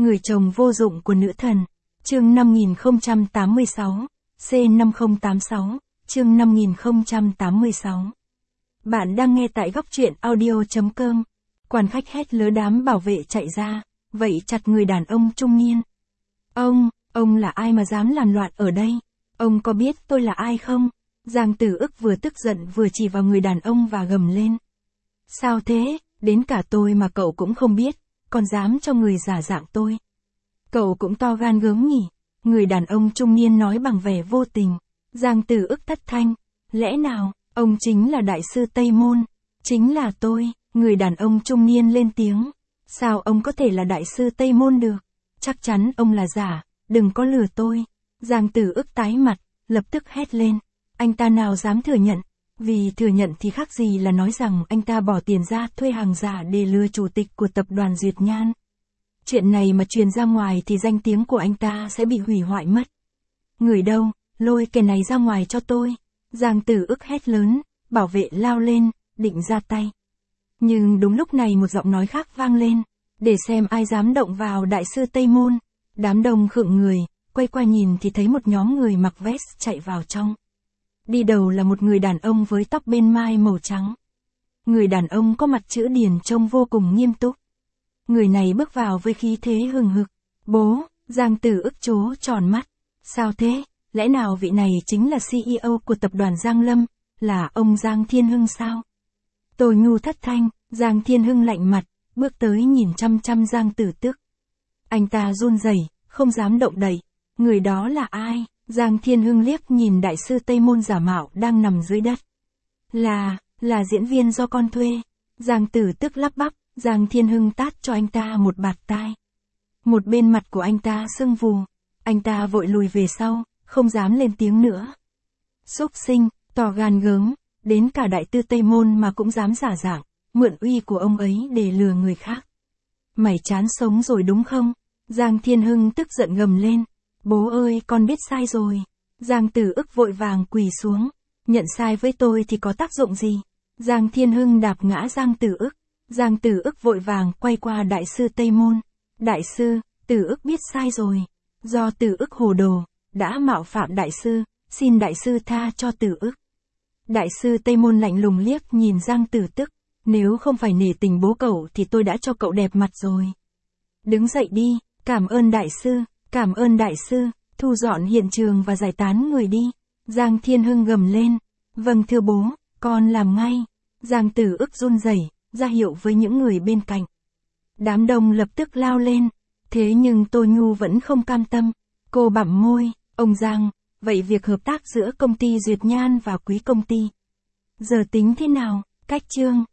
Người chồng vô dụng của nữ thần. Chương 5086, C5086, chương 5086. Bạn đang nghe tại góc truyện audio.com. Quan khách hét lớn, đám bảo vệ chạy ra, vậy chặt người đàn ông trung niên. Ông là ai mà dám làm loạn ở đây? Ông có biết tôi là ai không? Giang Tử Ức vừa tức giận vừa chỉ vào người đàn ông và gầm lên. Sao thế, đến cả tôi mà cậu cũng không biết, còn dám cho người giả dạng tôi. Cậu cũng to gan gớm nhỉ? Người đàn ông trung niên nói bằng vẻ vô tình. Giang Tử Ức thất thanh. Lẽ nào, ông chính là đại sư Tây Môn? Chính là tôi. Người đàn ông trung niên lên tiếng. Sao ông có thể là đại sư Tây Môn được? Chắc chắn ông là giả, đừng có lừa tôi. Giang Tử Ức tái mặt, lập tức hét lên. Anh ta nào dám thừa nhận? Vì thừa nhận thì khác gì là nói rằng anh ta bỏ tiền ra thuê hàng giả để lừa chủ tịch của tập đoàn Duyệt Nhan. Chuyện này mà truyền ra ngoài thì danh tiếng của anh ta sẽ bị hủy hoại mất. Người đâu, lôi kẻ này ra ngoài cho tôi. Giang Tử Ức hét lớn, bảo vệ lao lên, định ra tay. Nhưng đúng lúc này một giọng nói khác vang lên, để xem ai dám động vào đại sư Tây Môn. Đám đông khựng người, quay qua nhìn thì thấy một nhóm người mặc vest chạy vào trong. Đi đầu là một người đàn ông với tóc bên mai màu trắng. Người đàn ông có mặt chữ điển trông vô cùng nghiêm túc. Người này bước vào với khí thế hừng hực. Bố, Giang Tử Ức trố tròn mắt. Sao thế, lẽ nào vị này chính là CEO của tập đoàn Giang Lâm, là ông Giang Thiên Hưng sao? Tô Nhu thất thanh, Giang Thiên Hưng lạnh mặt, bước tới nhìn chăm chăm Giang Tử Ức. Anh ta run rẩy, không dám động đậy. Người đó là ai? Giang Thiên Hưng liếc nhìn đại sư Tây Môn giả mạo đang nằm dưới đất. Là diễn viên do con thuê. Giang Tử Ức lắp bắp, Giang Thiên Hưng tát cho anh ta một bạt tai. Một bên mặt của anh ta sưng vù. Anh ta vội lùi về sau, không dám lên tiếng nữa. Xúc sinh, to gan gớm, đến cả đại tư Tây Môn mà cũng dám giả dạng, mượn uy của ông ấy để lừa người khác. Mày chán sống rồi đúng không? Giang Thiên Hưng tức giận gầm lên. Bố ơi, con biết sai rồi. Giang Tử Ức vội vàng quỳ xuống. Nhận sai với tôi thì có tác dụng gì? Giang Thiên Hưng đạp ngã Giang Tử Ức. Giang Tử Ức vội vàng quay qua đại sư Tây Môn. Đại sư, Tử Ức biết sai rồi. Do Tử Ức hồ đồ, đã mạo phạm đại sư, xin đại sư tha cho Tử Ức. Đại sư Tây Môn lạnh lùng liếc nhìn Giang Tử Ức. Nếu không phải nể tình bố cậu thì tôi đã cho cậu đẹp mặt rồi. Đứng dậy đi, cảm ơn đại sư, thu dọn hiện trường và giải tán người đi. Giang Thiên Hưng gầm lên. Vâng thưa bố, con làm ngay. Giang Tử Ức run rẩy, ra hiệu với những người bên cạnh. Đám đông lập tức lao lên. Thế nhưng Tô Nhu vẫn không cam tâm. Cô bặm môi, ông Giang, vậy việc hợp tác giữa công ty Duyệt Nhan và quý công ty giờ tính thế nào? Cách chương